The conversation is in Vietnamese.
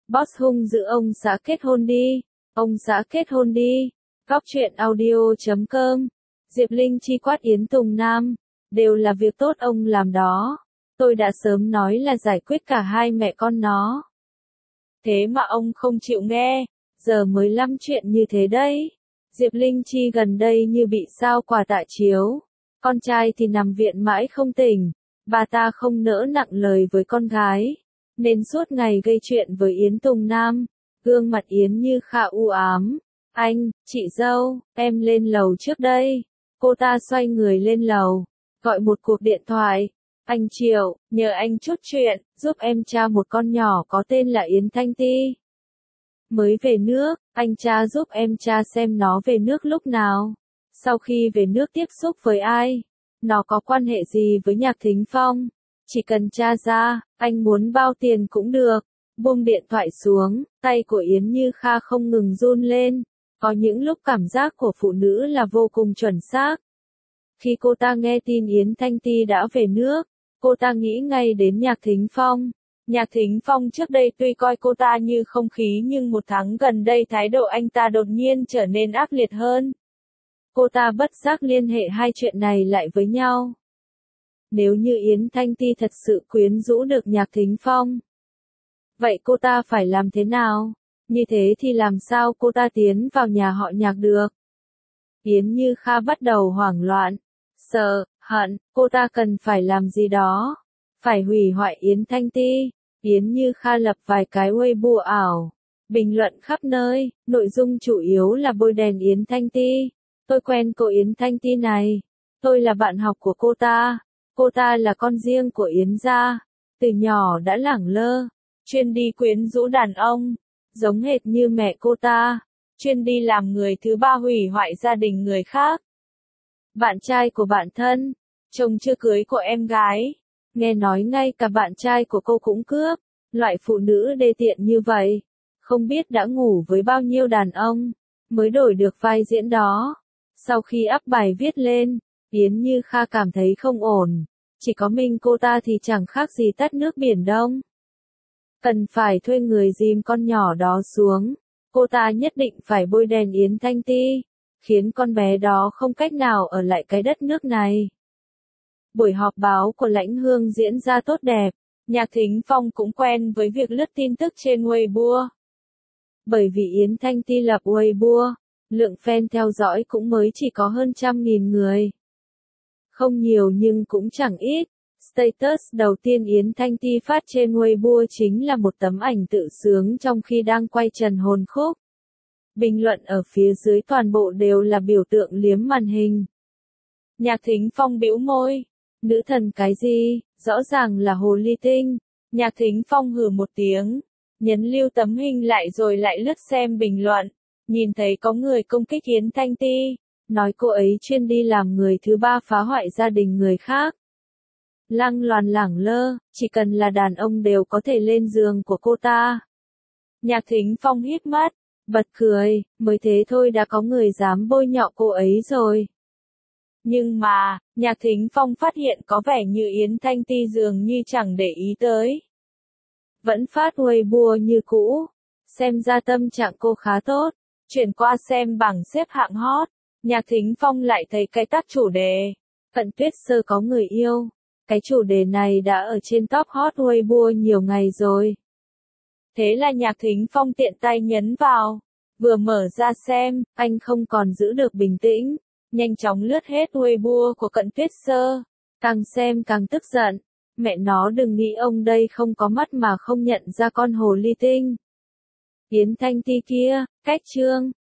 Boss hung dữ ông xã kết hôn đi. Ông xã kết hôn đi. Góc truyện audio.com. Diệp Linh Chi quát Yến Tùng Nam. Đều là việc tốt ông làm đó. Tôi đã sớm nói là giải quyết cả hai mẹ con nó. Thế mà ông không chịu nghe. Giờ mới lắm chuyện như thế đấy. Diệp Linh Chi gần đây như bị sao quả tạ chiếu. Con trai thì nằm viện mãi không tỉnh. Bà ta không nỡ nặng lời với con gái. Nên suốt ngày gây chuyện với Yến Tùng Nam. Gương mặt Yến Như Kha u ám. Anh, chị dâu, em lên lầu trước đây. Cô ta xoay người lên lầu. Gọi một cuộc điện thoại. Anh Triệu, nhờ anh chút chuyện, giúp em tra một con nhỏ có tên là Yến Thanh Ti. Mới về nước, anh tra giúp em tra xem nó về nước lúc nào. Sau khi về nước tiếp xúc với ai. Nó có quan hệ gì với Nhạc Thính Phong. Chỉ cần tra ra, anh muốn bao tiền cũng được. Buông điện thoại xuống, tay của Yến Như Kha không ngừng run lên. Có những lúc cảm giác của phụ nữ là vô cùng chuẩn xác. Khi cô ta nghe tin Yến Thanh Ti đã về nước, cô ta nghĩ ngay đến Nhạc Thính Phong. Nhạc Thính Phong trước đây tuy coi cô ta như không khí nhưng một tháng gần đây thái độ anh ta đột nhiên trở nên ác liệt hơn. Cô ta bất giác liên hệ hai chuyện này lại với nhau. Nếu như Yến Thanh Ti thật sự quyến rũ được Nhạc Thính Phong, vậy cô ta phải làm thế nào? Như thế thì làm sao cô ta tiến vào nhà họ Nhạc được? Yến Như Kha bắt đầu hoảng loạn, sợ, hận, cô ta cần phải làm gì đó. Phải hủy hoại Yến Thanh Ti. Yến Như Kha lập vài cái Weibo ảo. Bình luận khắp nơi, nội dung chủ yếu là bôi đèn Yến Thanh Ti. Tôi quen cô Yến Thanh Ti này. Tôi là bạn học của cô ta. Cô ta là con riêng của Yến gia. Từ nhỏ đã lẳng lơ. Chuyên đi quyến rũ đàn ông. Giống hệt như mẹ cô ta. Chuyên đi làm người thứ ba hủy hoại gia đình người khác. Bạn trai của bạn thân. Chồng chưa cưới của em gái. Nghe nói ngay cả bạn trai của cô cũng cướp. Loại phụ nữ đê tiện như vậy. Không biết đã ngủ với bao nhiêu đàn ông. Mới đổi được vai diễn đó. Sau khi up bài viết lên, Yến Như Kha cảm thấy không ổn. Chỉ có mình cô ta thì chẳng khác gì tát nước Biển Đông. Cần phải thuê người dìm con nhỏ đó xuống. Cô ta nhất định phải bôi đèn Yến Thanh Ti. Khiến con bé đó không cách nào ở lại cái đất nước này. Buổi họp báo của Lãnh Hương diễn ra tốt đẹp. Nhạc Thính Phong cũng quen với việc lướt tin tức trên Weibo. Bởi vì Yến Thanh Ti lập Weibo, lượng fan theo dõi cũng mới chỉ có hơn 100.000 người. Không nhiều nhưng cũng chẳng ít. Status đầu tiên Yến Thanh Ti phát trên Weibo chính là một tấm ảnh tự sướng trong khi đang quay Trần Hồn Khúc. Bình luận ở phía dưới toàn bộ đều là biểu tượng liếm màn hình. Nhạc Thính Phong bĩu môi. Nữ thần cái gì, rõ ràng là hồ ly tinh. Nhạc Thính Phong hừ một tiếng. Nhấn lưu tấm hình lại rồi lại lướt xem bình luận. Nhìn thấy có người công kích Yến Thanh Ti. Nói cô ấy chuyên đi làm người thứ ba phá hoại gia đình người khác. Lăng loàn lẳng lơ, chỉ cần là đàn ông đều có thể lên giường của cô ta. Nhạc Thính Phong híp mắt, bật cười, mới thế thôi đã có người dám bôi nhọ cô ấy rồi. Nhưng mà, Nhạc Thính Phong phát hiện có vẻ như Yến Thanh Ti dường như chẳng để ý tới. Vẫn phát Weibo như cũ. Xem ra tâm trạng cô khá tốt. Chuyển qua xem bảng xếp hạng hot. Nhạc Thính Phong lại thấy cái tag chủ đề. Cận Tuyết Sơ có người yêu. Cái chủ đề này đã ở trên top hot Weibo nhiều ngày rồi. Thế là Nhạc Thính Phong tiện tay nhấn vào. Vừa mở ra xem, anh không còn giữ được bình tĩnh. Nhanh chóng lướt hết Weibo của Cận Tuyết Sơ. Càng xem càng tức giận. Mẹ nó đừng nghĩ ông đây không có mắt mà không nhận ra con hồ ly tinh. Yến Thanh Ti kia, cách chương.